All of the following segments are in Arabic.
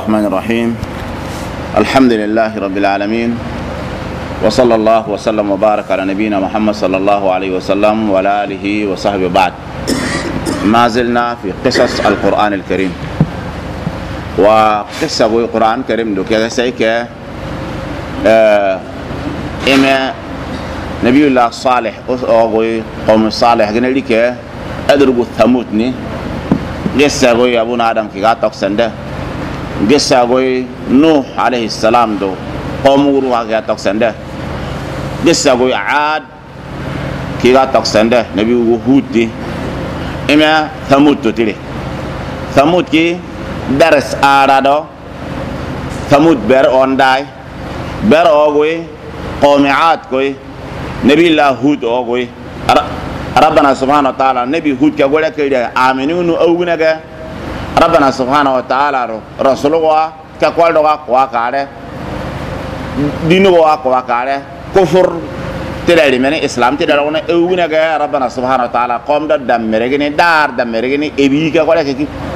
الرحمن الرحيم. الحمد لله رب العالمين، وصلى الله وسلم وبارك على نبينا محمد صلى الله عليه وسلم وعلى آله وصحبه. بعد ما زلنا في قصص القرآن الكريم، وقصة القرآن الكريم دو كذا سيك إما نبي الله صالح أو قوم صالح قلنا لك أدرب ثمودني قصة أبونا آدم كي قاتك سنده، قصة نوح عليه السلام دو قوم وروها كي قاتك سنده، قصة عاد كي قاتك سنده نبي هود دي إما ثمود تتلي ثمود كي درس آرادو ثمود بر أونداي بر أوغوي قوم عاد كوي نبي الله هود أوغوي ربنا سبحانه وتعالى نبي هود كقول لك آمنون أوغنك ربنا سبحانه وتعالى رسوله كقول لك واقعه دينه واقعه كفر تدري من الإسلام تدري أن أوغنك ربنا سبحانه وتعالى قوم دم مرجني دار دم مرجني أبي كقول لك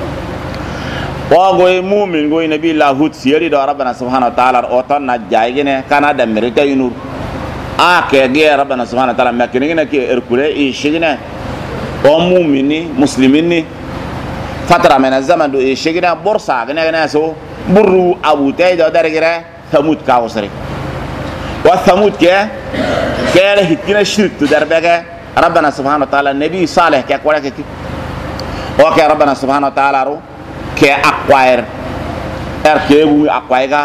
وقوي مؤمن قوي نبي الله هود سيري دو ربنا سبحانه وتعالى أوتان نجايجني كان دم مرجع ينور كأجي ربنا سبحانه وتعالى مكيننا كي إركله إيشجنا ومؤمني مسلميني فترة من الزمن دو إيشجنا بورصة جنا سو برو أبو تاي دو درجة ثمود كاوسري وثمود كله هتكنا شرك تدربك ربنا سبحانه وتعالى النبي صالح كأقوله كي وكأ ربنا سبحانه وتعالى رو كأقوير أركيبو أقويرا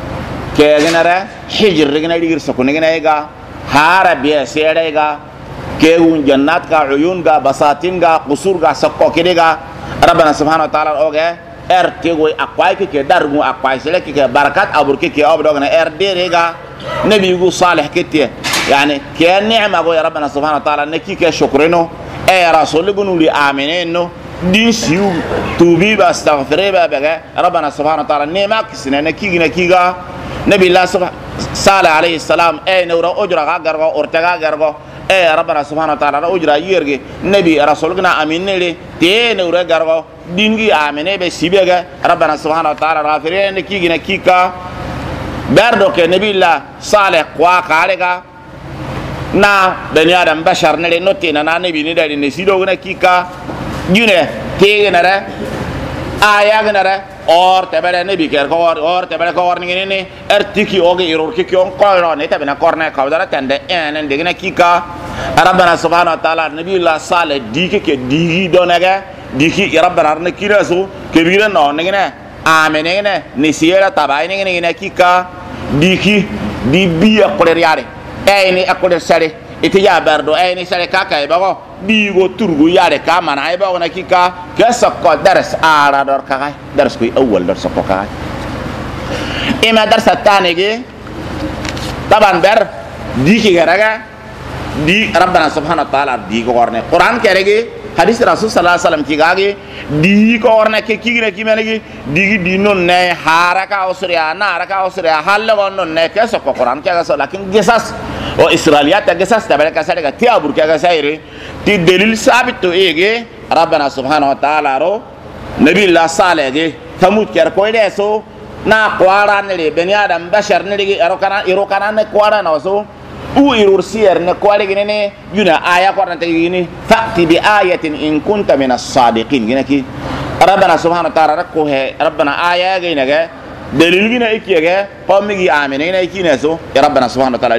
كأجنرا حجر رجنا يدير سكون رجنا يجا هاربيا سيرجا كأون جنات كا عيون كا بساتين كا قصور كا سكو كديجا ربنا سبحانه وتعالى أوجه أركيبو أقوير كي دارمو أقوير سلك كي بركات أبور كي أبدوغنا أرديرجا نبي يقول صالح كتير يعني كأنعم أقول ربنا سبحانه وتعالى نكي كشكرنا رسول بنولي آمنينه دين سيو توبي باستغفره بابا ربنا سبحانه وتعالى نعمة كسنا نكيجا نبي الله صالح عليه السلام نورا أجرا غرغو أرتغا غرغو ربنا سبحانه وتعالى أجرا يرغي نبي رسولنا أمين لي تي نورا غرغو دينغي آمنه بسيبه ربنا سبحانه وتعالى غافرين نكيجا بردو كنبي الله صالح قواقالغا نا بني آدم بشر نلي نوتينا نا نبي نداري نسيدو نكيجا جونه تيجي نرى آية نرى اور تبلا نبي كير كور اور تبلا كور نيجي ارتكي اوجي يرور كي كيون كورن تبنا كورن كودارا تند ان دغنا كيكا ربنا سبحانه وتعالى نبي الله صالح ديكي كي ديغي دونغا ديكي ربنا نكيراسو كبيره نو نيجي امنين نسيرا تباي نيجي كيكا ديكي دي بي اكولر ياري ايني اكولر ساري itiya bardo ayni sare kaka ibago bigo turgu yare ka mana ibago nakika kasakko dars ara dor kaka dars kuy awwal dars ko kaka ima dars الثاني جي طبعا بر ديكي غراغا دي ربنا سبحانه وتعالى دي قرن قران كرهي حديث رسول صلى الله عليه وسلم كيغاغي دي قرن كيغنا كيمنغي دي دينون نه حركه اوسريا ناركه اوسريا حل ونن نه كسكو قران كيغا لكن جساس وإسرائيليات تجسس تبارك الله تيابور كذا سايري تدليل ثابت تو إيه ربنا سبحانه وتعالى رو نبي الله صالح جه ثمود كير كويده سو نا قواران نلي بني آدم بشر نلي إيروكانا نقواران أوسو أو إيرورسير نقواري جنني جنا آية قرآن تجيني فأتي بآية إن كنت من الصادقين جنا كي ربنا سبحانه وتعالى ركوه ربنا آية جينا جه دليل جنا إكيه جه قوم يجي آمنين إكيه نسو ربنا سبحانه وتعالى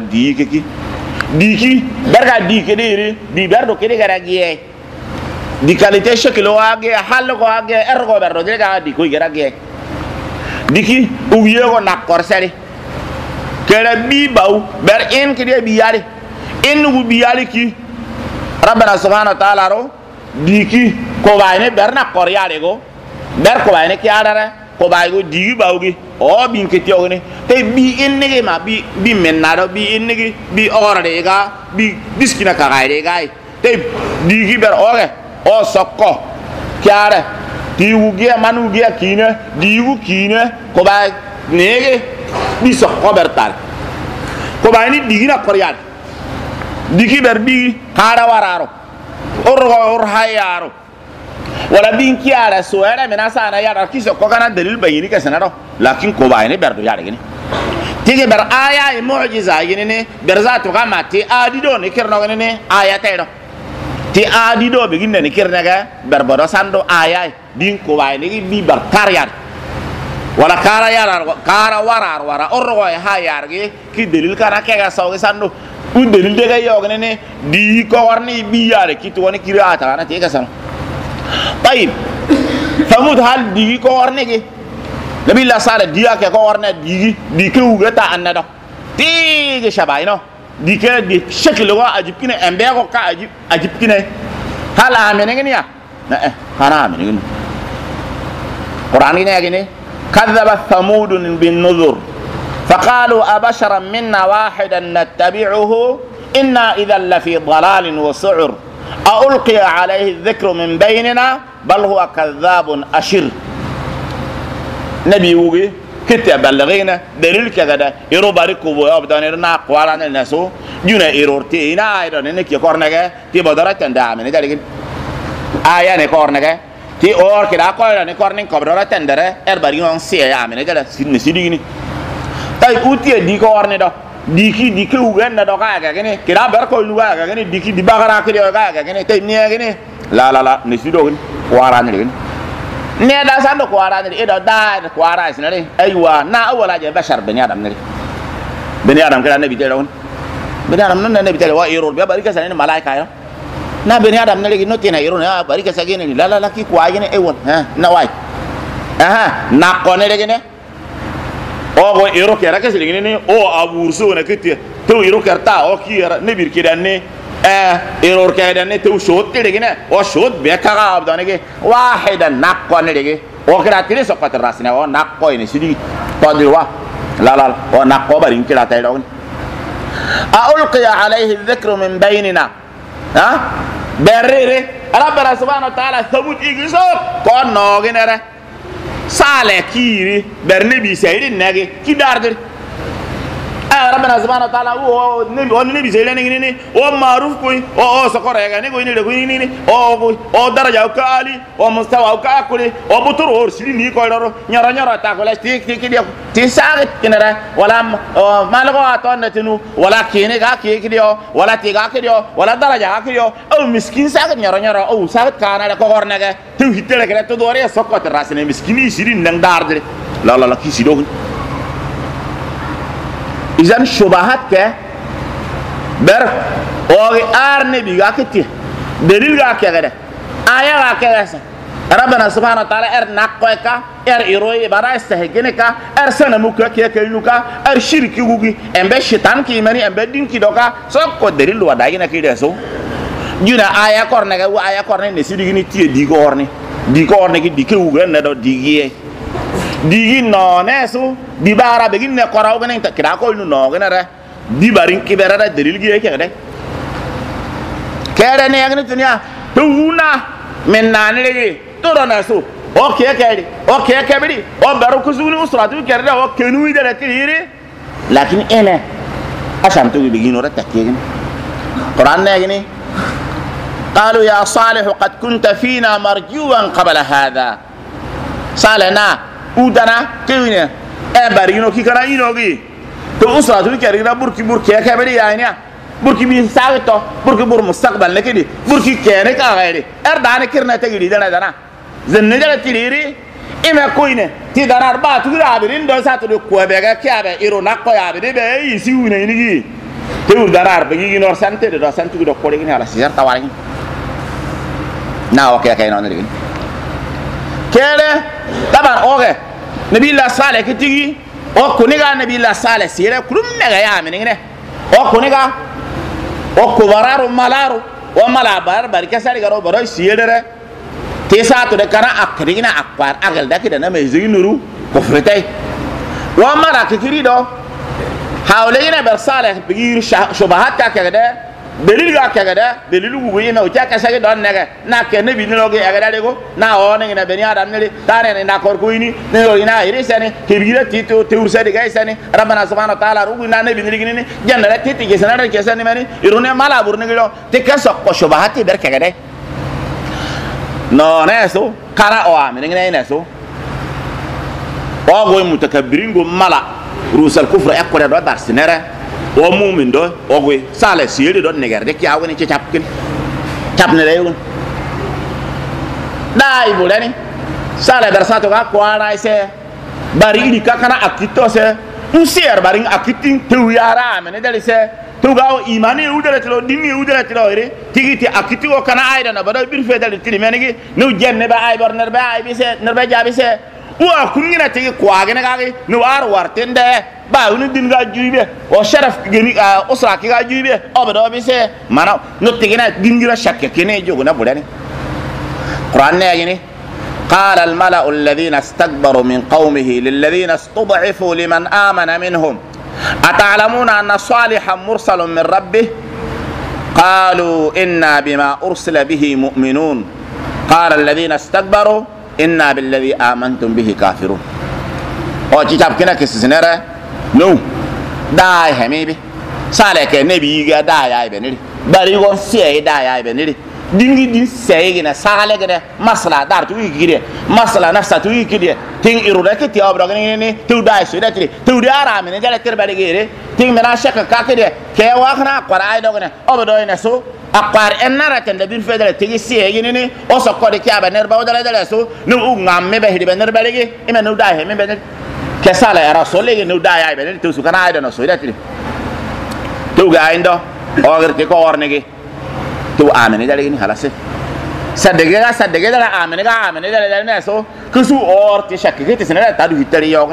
ديكي بركة ديكي دي بردو كده كراجيه دي كاليتي شكله آجي حاله آجي إرغو بردو ده كده ديكوي كراجيه ديكي وياه ناقور سري كده بيباو بر إن كده بياري إن وبياري كي ربنا سبحانه وتعالى رو ديكي كوباينه بر ناقور ياريغو بر كوباينه كي عارره كوبايغو ديكي باوغي او بين كتي اوغني تي بي انغي ما بي منادو بي انغي بي اورديغا بي ديسكينا كاغايديغا تي ديغي بر اوغه او سوكو كياره ديوغي مانوغي كينا ديوغو كينا كوباي نيغي بي سوكو برتار كوباي ني ديغينا كوريال ديغي بر بي هارا وارارو اور هايارو wala bin kiara so era mena sana ya kiso ko kana dalil bayini ka sanaro lakin ko bayini berdo ya gini tigi ber aya e mu'jiza yini ne ber za to kama ti adido ne kirno ne aya taydo ti adido be ginne ne kirna ga ber bodo sando aya bin ko bayini bi bar karyar wala kara yara kara wara orgo e ha yargi ki dalil kana ke ga saw sando u dalil de ga yogne ne di ko warni bi yare ki to woni kirata na te ga san طيب ثمود هل دي كو ورنيغي نبي الله صالح دي كو ورنا دي كو غتا اندا تيغي شباينو دي كه دي شكل وا اجيب كنه امبيغو كا اجيب كنه هل امنغني يا انا امنغني قران ني كذب ثمود بالنذر فقالوا ابشرا منا واحدا نتبعه انا اذا لفي ضلال وسعر ألقي عليه الذكر من بيننا بل هو كذاب أشر نبي وغي كتاب بلغينا دليل كذا يرو باركو وابدانيرنا قوالان الناسو جونا إيرورتينا أيضا نكي كورنغا تي بدرات تندام ندارين آية نكورنغا تي أور كده أقول نكورنين كبرات تندرة إربعين سيا عامل ندارا سيديني طيب أوتي دي كورني ده diki ugen na doka ga gene kira ber ko luwa ga gene diki di bagara ke ga gene tay ni gene la ne sido gene wara ne gene ne da san do wara ne do da wara sin ne aywa na awala je bashar bani adam ne bani adam kala nabi tele won bani adam nan nabi tele wa irur be bari ka san ne malaika yo na bani adam ne no tina irur na bari ka sa gene la ki kwa gene ewon ha na wai na ko ne gene o iro kera ke silingini ni o aburso na kiti to iro kerta o kira ne bir kidanne iro kera ne to shot tegene o shot be kaga abdane ke wahidan naqqa ne dege o kira tire sokat rasna o naqqa ini sidi tadilwa la o naqqa barin kira tay don ألقي عليه الذكر من بيننا بريري ربنا سبحانه وتعالى ثبوت إجزاء كون نوغنره سالة كيري برنبي سيرين ناجي كي داردر ربنا سبحانه وتعالى هو النبي سيرين نيجي هو معروف كوي هو سكر يعني كوي نيجي هو درجة كالي هو مستوى كأكولي هو بطور هو سيرين نيجي كويلارو نيرا تاكولا تي كده تساعد كنرا ولا ما لقوا أتون نتنو ولا كيني كده ولا تيجا كده ولا درجة كده أو مسكين ساعد نيرا أو ساعد كانا كوهر نجا تو هيتله كده تو دوري سكوت الراسين مسكيني سيرين نعند داردر لا كي سيدون إذن شبهات كه بر أو أرني بيجا كتير دليل جا كده آية جا كده ربنا سبحانه وتعالى نقوك إيروي برا استهجنك سنموك كيلوكا شرك يوجي أمبى شيطان كيماني أمبى دين كيدوكا سوق دليل وداعينا كده سو جونا آية كورنك أو آية كورنك نسيديني تي ديكورنك ديكوجا ندو digi no nesu di bara begin ne koraw gane ta kira ko no gane ra di barin ki berara dalil gi yake dai kere ne yagni tunya to una men nan legi to do nasu okay bidi o baru kuzuni usratu kere da o kenu ida da tiri lakin ene asham to begin ora takkin quran ne yagni قالوا يا صالح قد كنت فينا مرجوا قبل هذا صالحنا udana kewine barino ki kana inogi to usra tu kerina burki ke bari yani burki bi sagto burki bur mustaqbal nekidi burki kene ka gairi dana kirna tagiri dana zenne dala tiriri ime koine ti darar ba tu rabirin do sa to ko be ga kyabe iro nakko yabe de be yisi wina inigi te ur darar be gi nor sante do santu do ko de ni ala sir tawari na okay kay non ni kere taban oge nabi Allah salih kitigi o kuniga nabi Allah salih sire kulum mega ya menine o kuniga o kubararu malaru o malabar barika sari garo baro sire te sa to de kana akrigina akbar agal dakida na me zinuru ko fretay wa mara kitiri do hawleina ber salih bigir shubahat ka kagada dalil ga kagada dalil gu yina o chaka sagi don nega na ke nabi ni loge agada de go na o ne na beni adam ne tare ne na kor ko ini ne o ina irisane ke bigira tito te ursa de gaisane rabbana subhanahu wa ta'ala rugu na nabi ni ni jannara titi ke sanara ke sane mani irune mala bur ne go te ka so ko shubahati ber kagada no neso kana o amene ngene neso o go mutakabbirin go mala rusal kufra akore do dar sinere o mumin do o go sala siyede do neger de kya woni ci tapkin tapne reewun dai bulani sala darsato ga ko ara ise bari ni kakana akito se usier bari akitin tu yara amene dali se tu ga imani udere tilo dini udere tilo ire tigiti akiti o kana ayda na bada bir fedal tili menigi no jenne ba ay bor nerba ay bi se nerba jabi se wa kunina tigi kwagene ga no ar wartende ba unu din ga juibe o sharaf geni usra ki ga juibe o bada bi se mana no tigina dingira shakke kene jogo na bulani qur'an ne yini قال الملأ الذين استكبروا من قومه للذين استضعفوا لمن آمن منهم أتعلمون أن صالحا مرسل من ربه قالوا إنا بما أرسل به مؤمنون قال الذين استكبروا إنا بالذي آمنتم به كافرون أو كتاب كنا كسنرة نو داي هميبي صالح كنبي داي أي بنيري بريغون سي داي أي بنيري dingi din seyigina sagale gene masla dar tu yigide masla nafsa tu yigide ting iruda ke ti abra gene ne tu dai so da tri tu dara me ne jale ter bari gere ting mena shaka ka ke de ke wa khana qara ay do gene obodo ina so aqar enara tan da bir fedele tigi seyigine ne o so ko de kiaba ner ba dale dale so nu ngamme be hidi be ner bari ge ime nu dai me be ke sala ya rasul ge nu dai ay be tu su kana ay do no so da tri tu ga indo o ger ke ko orne ge تو آمنه داره گنی خلاصه صدقه داره آمنه داره نه سو کسو اور تشکی که تسنه تا دو هیتری یاگن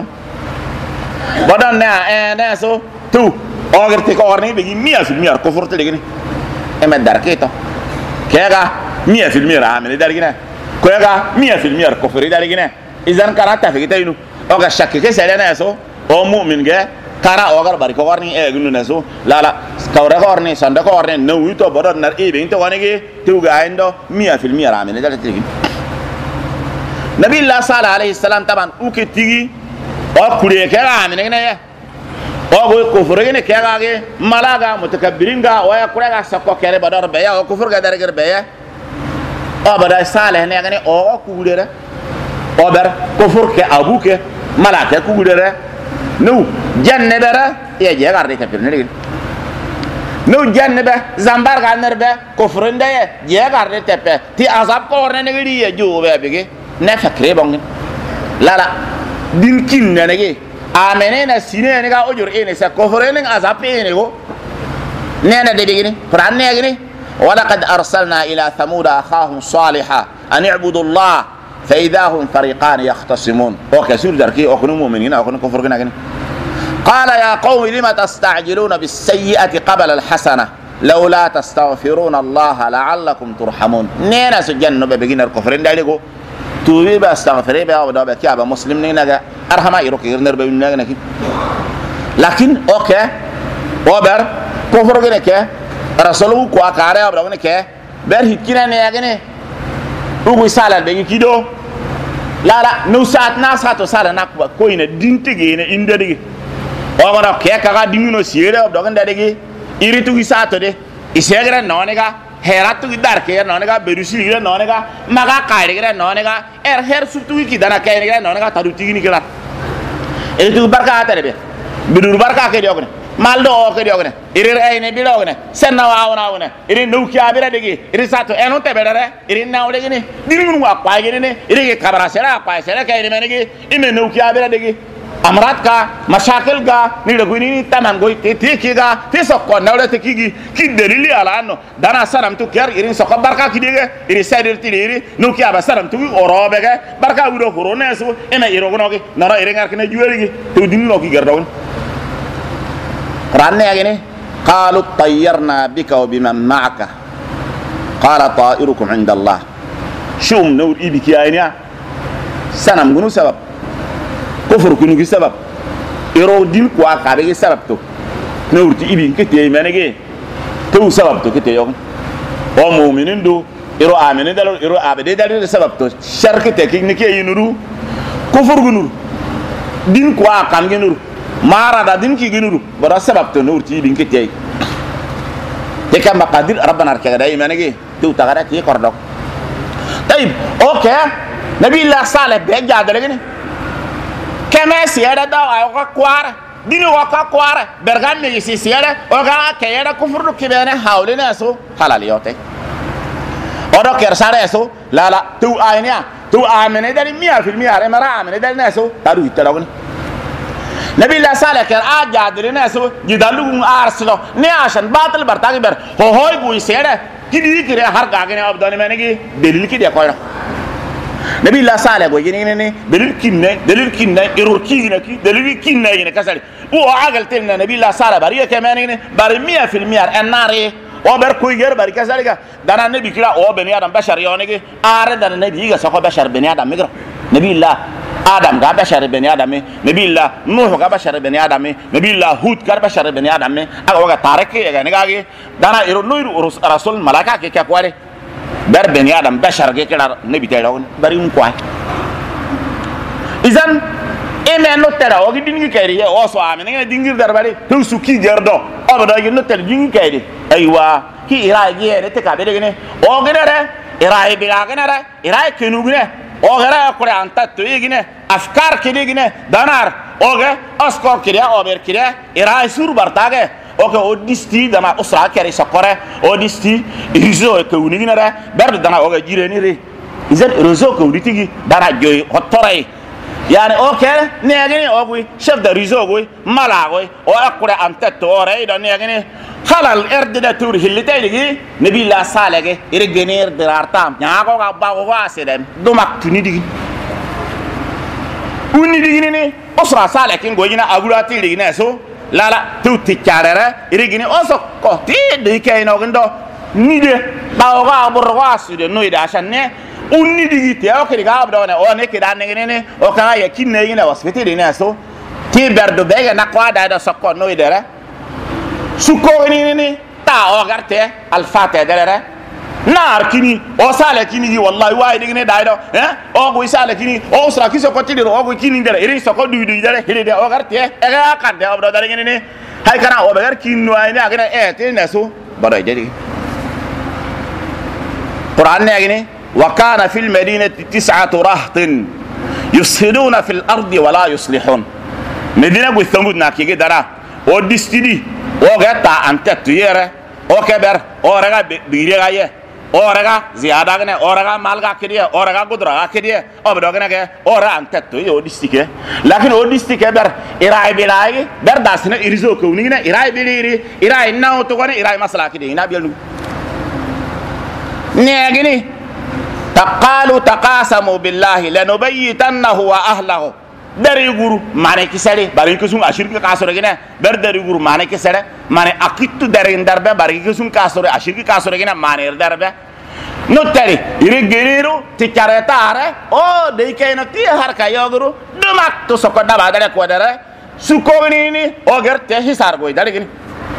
بدن نه سو تو اگر تک اور نہیں بگی 100% کفر ته لگنی اما درکه تو کهگا 100% آمنه داره گنی کهگا 100% کفر داره گنی اذن کرا تفکیت اینو اگر شکی که سر نه سو او مؤمن گه kana ogar bari ko warni e gunu naso lala kawra ko warni sanda ko warni no wito bodon nar e be into wanege tuga indo 100% ramene dal tigi nabi allah sallallahu alaihi wasallam taban uke tigi o kure ke ramene ne ya o go ko fure ne ke ga ge malaga mutakabbirin ga o ya kure ga sakko kere bodor be ya o kufur ga dar be ya o bada salih ne ga ne o kure re o ber kufur ke abuke malaka kure re no janne bera ya jagar de tapir ne no janne be zambar ga nerbe kofrende ya jagar de tepe ti azab ko ne ne ri ya jo be bege ne fakre bong la la din kin ne ge amene na sine ne ga ojur ene sa kofrene azab ene go ne na de bege ni quran ne ge ni ولقد أرسلنا إلى ثمود أخاهم صالحا أن اعبدوا الله فإذا هم فريقان يختصمون وكسور دركي أخنوا مؤمنين أخنوا كفرين قال يا قوم لما تستعجلون بالسيئة قبل الحسنة لولا تستغفرون الله لعلكم ترحمون نينا سجن ببقين الكفرين دايلكو توبي باستغفري بها ودابا كيابا مسلم نينا أرحما يروكي غير نربا بينا لكن أوكي وبر كفر كي رسولو كوا كاري وبر كي بر هيكينا نيا ugu sala be kido la no sat na sato sala na ko ina dintige ina indege o wara ke ka dinguno siere do ganda dege iritu sato de isegre nonega heratu dar ke nonega berusi gre nonega maga kaire gre nonega her sutu ki dana kaire gre nonega taruti ni kala itu barka atare bidur barka ke dogne maldo o ke dogne irir ay ne bilogne senna waawna irin no ki abira dege irin sato eno tebere irin na odege ni dirun wa kwa gene ne irin kabara sera kwa sera kay ne menege ime no ki abira dege amrat ka mashakil ga ni laguni taman goy tiki ga tisokko nawle tikigi ki dalili ala no dana saram tu ker irin sokko barka ki dege irin sadir tiliri no ki aba saram tu orobe ga barka wudo horonesu ime irogonogi nara irin arkene juweligi to dinno ki gardawon قرآن يعني قالوا طيرنا بك وبمن معك قال طائركم عند الله شوم نور إبك يا إنيا سنم كنو سبب كفر كنو سبب إرو دين كوا كابي سبب تو نور تي إبك كتير منك تو سبب تو كتير يوم هم مؤمنين دو إرو آمنين دلو إرو عبدي دلو سبب تو شرك تكينك ينورو كفر كنو دين كوا كان كنو mara da din ki ginuru bara sabab to nurti din ke tay te kam maqadir rabbana arkada imanage tu tagara ti kordok طيب اوكي نبي الله صالح بيجا دلغني كما سيادة دا وكا كوارا ديني وكا كوارا برغام ميسي سيادة وكا كيادة كفر كبيرة حاولنا سو حلال يوتي odo kersare so la la tu ainia tu amene dari 100% are mara amene dari naso taru italawni nabi la sala ker aja dari naso gidalu arslo ne ashan batal bartagi ber ho hoy bui sede kidi kire har gagene abdani mene gi delil ki de koyra nabi la sala go yini ne delil kinne error kigina ki delil kinne ne kasali o agal telna nabi la sala bari kemane ne bari 100% enare وبر كويجر بركة سالك دانا نبي كلا أو بني آدم بشر يونيك آرد دانا نبي يجا سكوا بشر بني آدم مقرأ نبي الله آدم قا بشر بني آدم نبي الله نوح قا بشر بني آدم نبي الله هود قا بشر بني آدم أقول وقت تارك يا نيجا دانا إيرو نوير رسول ملاكا كي كقواري بر بني آدم بشر كي نبي تلاون بريم كواه إذن إيه نو ترى وقت دينك كيري أو سوامي نيجا دينك درباري تو سوكي جردو أبدا ينو ترى دينك كيري أيوة كي إراي جيه نتكابير جنة أو جنة إراي بيلا جنة إراي كنو جنة أو جنة أقول أنت توي جنة أفكار كده جنة دانار أو جنة أسكور كده أو بير كده إراي سور برتاعه أو كه أوديستي دانا أسرع كره سكره أوديستي ريزو كوني جنة برد دانا أو جيراني ري إذا ريزو كوني تيجي دانا جوي هتراي يعني أوكي نيجي أوكي شف ده ريزو أوكي مالا أوكي أو أقول أنت توراي ده نيجي خلال الأرض ده تور اللي تيجي نبي الله صالح يرجعنير درارتام نعاقو كاباقو واسدم دومك تنيدي ونيدي ني أسرع صالح كين غوينا أقولاتي لي نسو لا لا تو تكارره يرجعني أسق كتير ديكاين أوكندو نيدي باوغا برواسيد نويدا عشان نه ونيدي تي أوكي كابدا ونا أو نكيدا نيجي أو كنا يكين نيجي واسفتي لي نسو تي بردو بيجا نقوا دا سكوا نويدا سكوني ني تا اوغارتي الفاتحه دلره نار كيني او ساله كيني والله واي دغني دايدو او بو ساله كيني او سرا كيسو كوتيدو او بو كيني دره ايري سكو دوي دره هيدي اوغارتي اغا قد ابدو دغني ني هاي كان او بغير كينو اي ني اغنا تي نسو بدو جدي قران ني وكان في المدينه 9 رهط يفسدون في الارض ولا يصلحون مدينه بثمود ناكي دارا او ديستيدي او غتا انت تيره او كبر او رغا بيريغا يه او رغا زياده غنه او رغا مالغا كديه او رغا غدرا كديه او بدوغنه او را انت تو يو ديستيكه لكن او ديستيكه بر اراي بلاي بر داسنا اريزو كونينا اراي بيري اراي ناو تو غنه اراي مسلا كديه نا بيلو نيغني تقالوا تقاسموا بالله لنبيتنه واهله dari guru mane kisare bari kusum ashir ka kasore gina ber dari guru mane kisare mane akittu dari ndarbe bari kusum kasore ashir ka kasore gina mane darbe no tari ire gerero ti karetare o dei kaina ti har ka yoguru dumak to sokoda badare ko dare sukoni ni o gerte hisar goy dare gini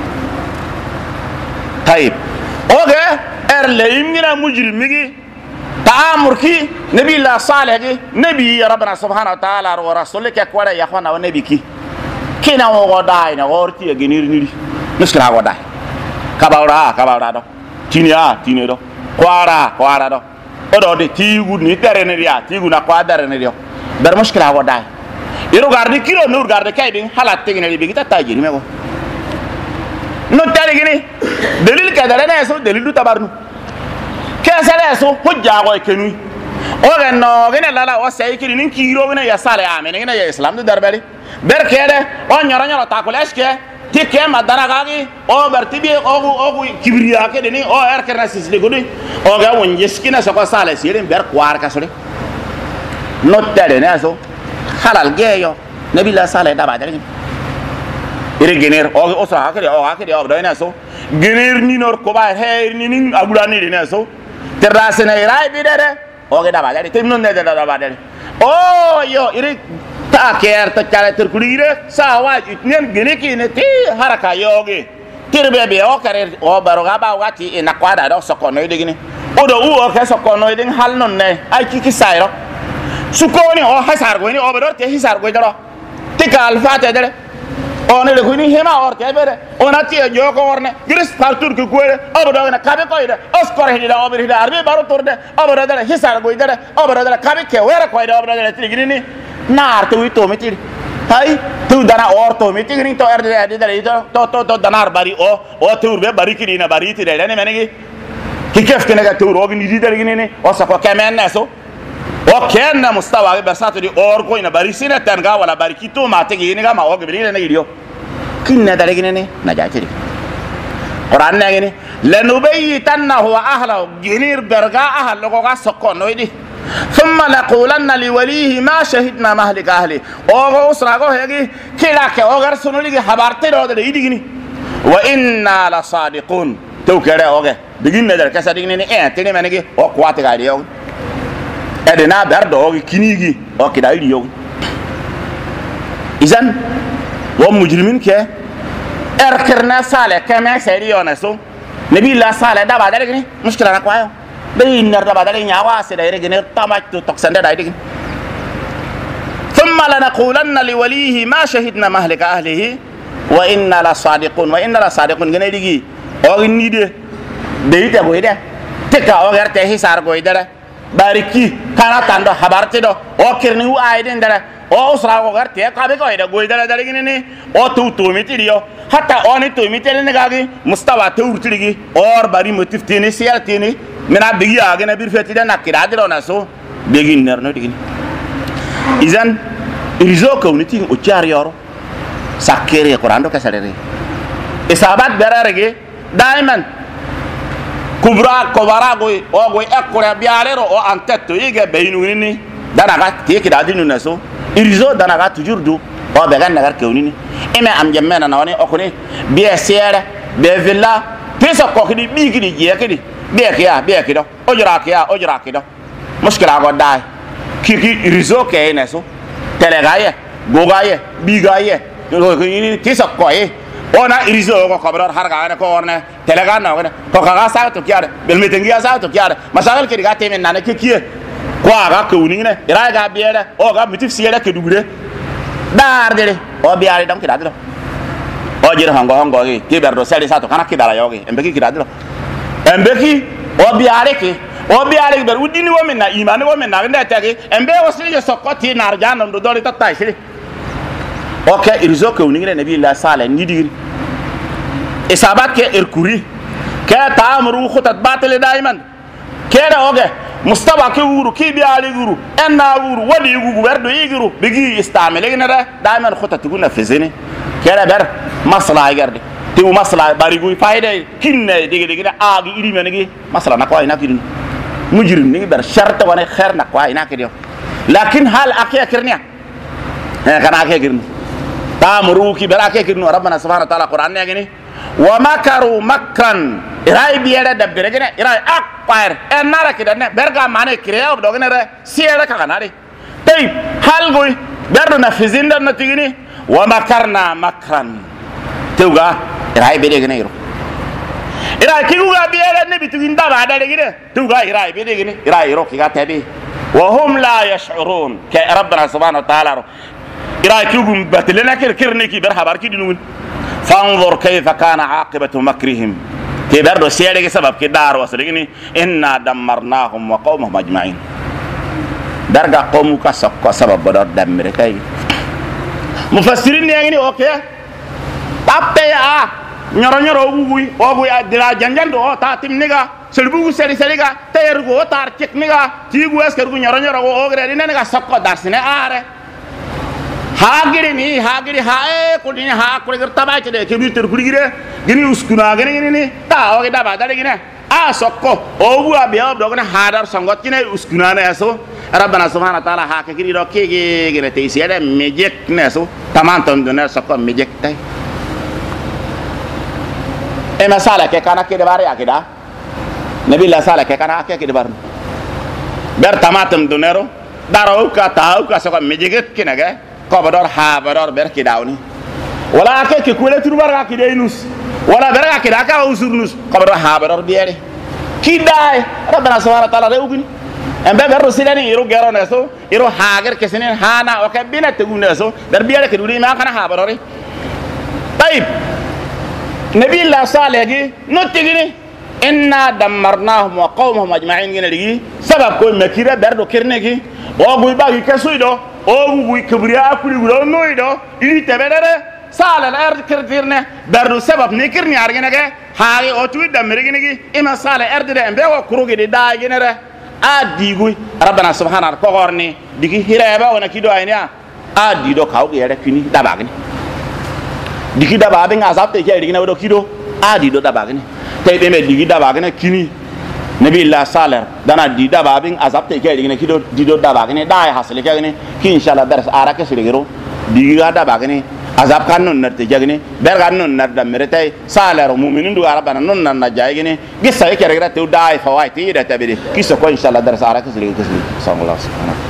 tayib oge erleimina mujrimigi تآمر كي نبي الله صالح كي نبي ربنا سبحانه وتعالى ورسوله كي أقوله يا أخوانا ونبي كي كنا وغداي نغورتي يجنير نيري مشكلة غداي كبارا دو تيني دو قوارا دو أدو دي تيجو نيتره نريا تيجو نقوادر نريا برمشكلة غداي يرو غاردي كيلو نور غاردي كاي بين حالات تيجي نري بيجي تاجيري مغو نوتاري جني دليل كذا لنا يسوع دليل دو تبارنو كسر يسوع حجة قوي كنوي أوغنو غنى لا لا وسائكين إن كيرو غنى يسال يامين غنى يا إسلام ده دربالي بركيره أو نيرانيرا تاكلش كه تيكه مدانا كاغي أو برتبي أو كبرياء كدني أو أركنا سيسلي كودي أو غا ونجسكينا سكوا سال سيرين بركوار كسره نوتره ناسو خلال جيو نبي الله سال ده بعدين إير جنير أو أسرع كده أو بدأ ناسو جنير نينور كوبا هير نين أقولاني ناسو terasena irai bidere oge da badari timnon ne da badari oh yo iri ta ker ta kala terkulire sawa itnen geneki ne ti haraka yoge tirbe be o kare o baroga ba wati ina kwada do sokono idegini odo u o ke sokono idin halnon ne ai kiki sayro sukoni o hasar go ni o bador te hisar go daro tika alfate dere on le kuni hema or tebere on ati joko orne gris partur ku kuere obodo na kabe koide oskor hida ober hida arbe baro torde obodo dala hisar goidere obodo dala kabe ke wera koide obodo dala trigini nar tu ito mitir hay tu dana or to mitir to erde dala to danar bari o turbe bari kirina bari ti dele ne menegi kif kenega tur ogni di dele ne o sa ko kemen naso وكان مستوى بساطة دي أوركو إن باريسينا تنغا ولا باركيتو ما تيجي نيجا ما هو قبلين نيجيو كنا دارجيني نجاتي قرآن نيجيني لنبيتنه وأهله جنير برجع أهل لقوا سكون ويدي ثم نقولن لوليه ما شهدنا مهلك أهله أو أسرعه هيجي كلا كأوغر سنولي خبرتي ده ده يديني وإنا لصادقون تو كده أوغر بيجين ندر كساديني تاني منيجي أو قوات غاديو edena berdo o kinigi o kida idiyo izan wa mujrimin ke erkerna sale kama seriyo naso nabi la sale da badale gni mushkila na kwayo be nar da badale nyawa se da ire gni tamatu toksande da ide thumma lanaqulanna liwalihi ma shahidna mahlika ahlihi wa inna la sadiqun gni digi o ni de ite boyde teka o garte hisar goidere bariki kana tando habarti do o kirni u aiden dara o usra go garte ka be ko ida goidara dara gini o tu mitiriyo hatta oni tu mitele ne gagi mustawa tu urtigi or bari motif tini sial tini mena bigi agena bir fetida nakira diro naso begi nerno digini izan irizo ko niti o chari yoro sakere qur'ando ka salere isabat berarege daiman kubra kobara goy o goy ekore bialero o antetto yige beinuni danaga teki dadinu naso irizo danaga toujours du o be gan nagar kewnini ime am jemmena nawani okuni biye sere be villa pesa ko kidi bigidi jekidi be kido ojra kido mushkila go dai kiki irizo ke naso telegaye gogaye bigaye ko kini tisa ko ona irizo ko kobrar har ga ko orne telegan na ko ga sa to kiare bel metengi sa to kiare masagal ke ga temen na ke kie ko aga ko ni ne ira ga biere o ga mitif siere ke dugure dar dele o biare dam ki dadro o jere hango ke berdo sele sa to kana ki dala yogi embeki ki dadro embeki o biare ber udini wo men na imani wo men na nda tagi embe o sile sokoti nar janam do dole tatai sile oke irizo ko ni ne nabi la sala ni dir isabat ke irkuri ke ta'amuru khutat batil daiman keda oge mustawa ke wuru ki bi ali guru enna wuru wadi gugu berdo yigiru bigi istamele ne da daiman khutat guna fizini keda ber maslaha garde ti maslaha bari gu fayde kinne digi da agi iri menigi maslaha na ko ina kidin mujrim ni ber sharta wana khair na ko ina kidio lakin hal akiya kirniya kana akiya kirni تامروكي براكي كنو ربنا سبحانه وتعالى قرآن يغني ومكروا مكرا إراي بيرا دبرجنا إراي أكبر النار كده برجع معنا كريا وبدوغنا ده سيرة كغناري طيب هل قوي برضو نفذين ده نتيجني ومكرنا مكرا توغا إراي بيرجنا يرو إراي كيوغا بيرا نبي تغين ده بعد ده توغا إراي بيرجنا إراي يرو كيغا تبي وهم لا يشعرون كربنا سبحانه وتعالى إراكيهم بتلنا كرنيكي برها باركي دينون فانظر كيف كان عاقبة مكرهم كي بردو سيادة سبب كي دار وصليني إنا دمرناهم وقومهم أجمعين درجة قومك سبب بدر دمر كي مفسرين يعني أوكي تابتي نيرو وغوي دلا جنجان دو تاتيم نيغا سلبوغو سريغا تيرغو تارتيك نيغا تيغو اسكرغو نيرو اوغري نيغا سكو دارسني آره hagiri hae kudini ha kuri gertabai cede kebi terkurigire gini uskuna gini ta oge daba dale gini sokko obu abia obdogna hadar sangot kine uskuna ne so rabbana subhanahu wa ta'ala ha ke kiri do kege gine te isiade mejek ne so tamanton do ne sokko mejek tay e masala ke kana ke de bare akida nabi la sala ke kana ke de bar ber tamatum do nero daro ka taw ka sokko mejek kinaga كبدار حابدار بركي داوني ولا أكيد كولا تروبار كده ينوس ولا بركة كده كا وسورنوس كبدار حابدار بياره كيداي ربنا سبحانه وتعالى رأوبني أم بيرو سيدني يرو جرو نسو يرو حاجر كسنين هانا وكبينة تقول نسو در بياره كده ما كنا حابداري طيب نبي الله صالح نتجني إنا دمرناهم وقومهم أجمعين جنري سبب كل مكيرة بردو كرنكي أو باقي كسويدو أو كبرياء كل غلو نويدو إلي تبرر صالح الأرض كرتيرنا بردو سبب نكرني أرجنك هاي أتوي دمرجنكي إما صالح الأرض ده أمبيه وكروجي ده جنره أديغوي ربنا سبحانه وتعالى ديكي هيرابا ونكيدو أينيا أديدو كاوغي يركني دابعني diki daba ben azab te jeri gina wodo kido adi do daba gine tay be me digi daba gine kini nabi allah salar dana di daba ben azab te jeri gina kido di do daba gine dai hasle ke gine ki inshallah dars arake sire gero digi ga daba gine azab kan non narte jagine ber kan non nar da merete salar mu'minun du arabana non nan na jay gine gissa ke regra te dai fawaiti da tabiri kiso ko inshallah dars arake sire sallallahu alaihi wasallam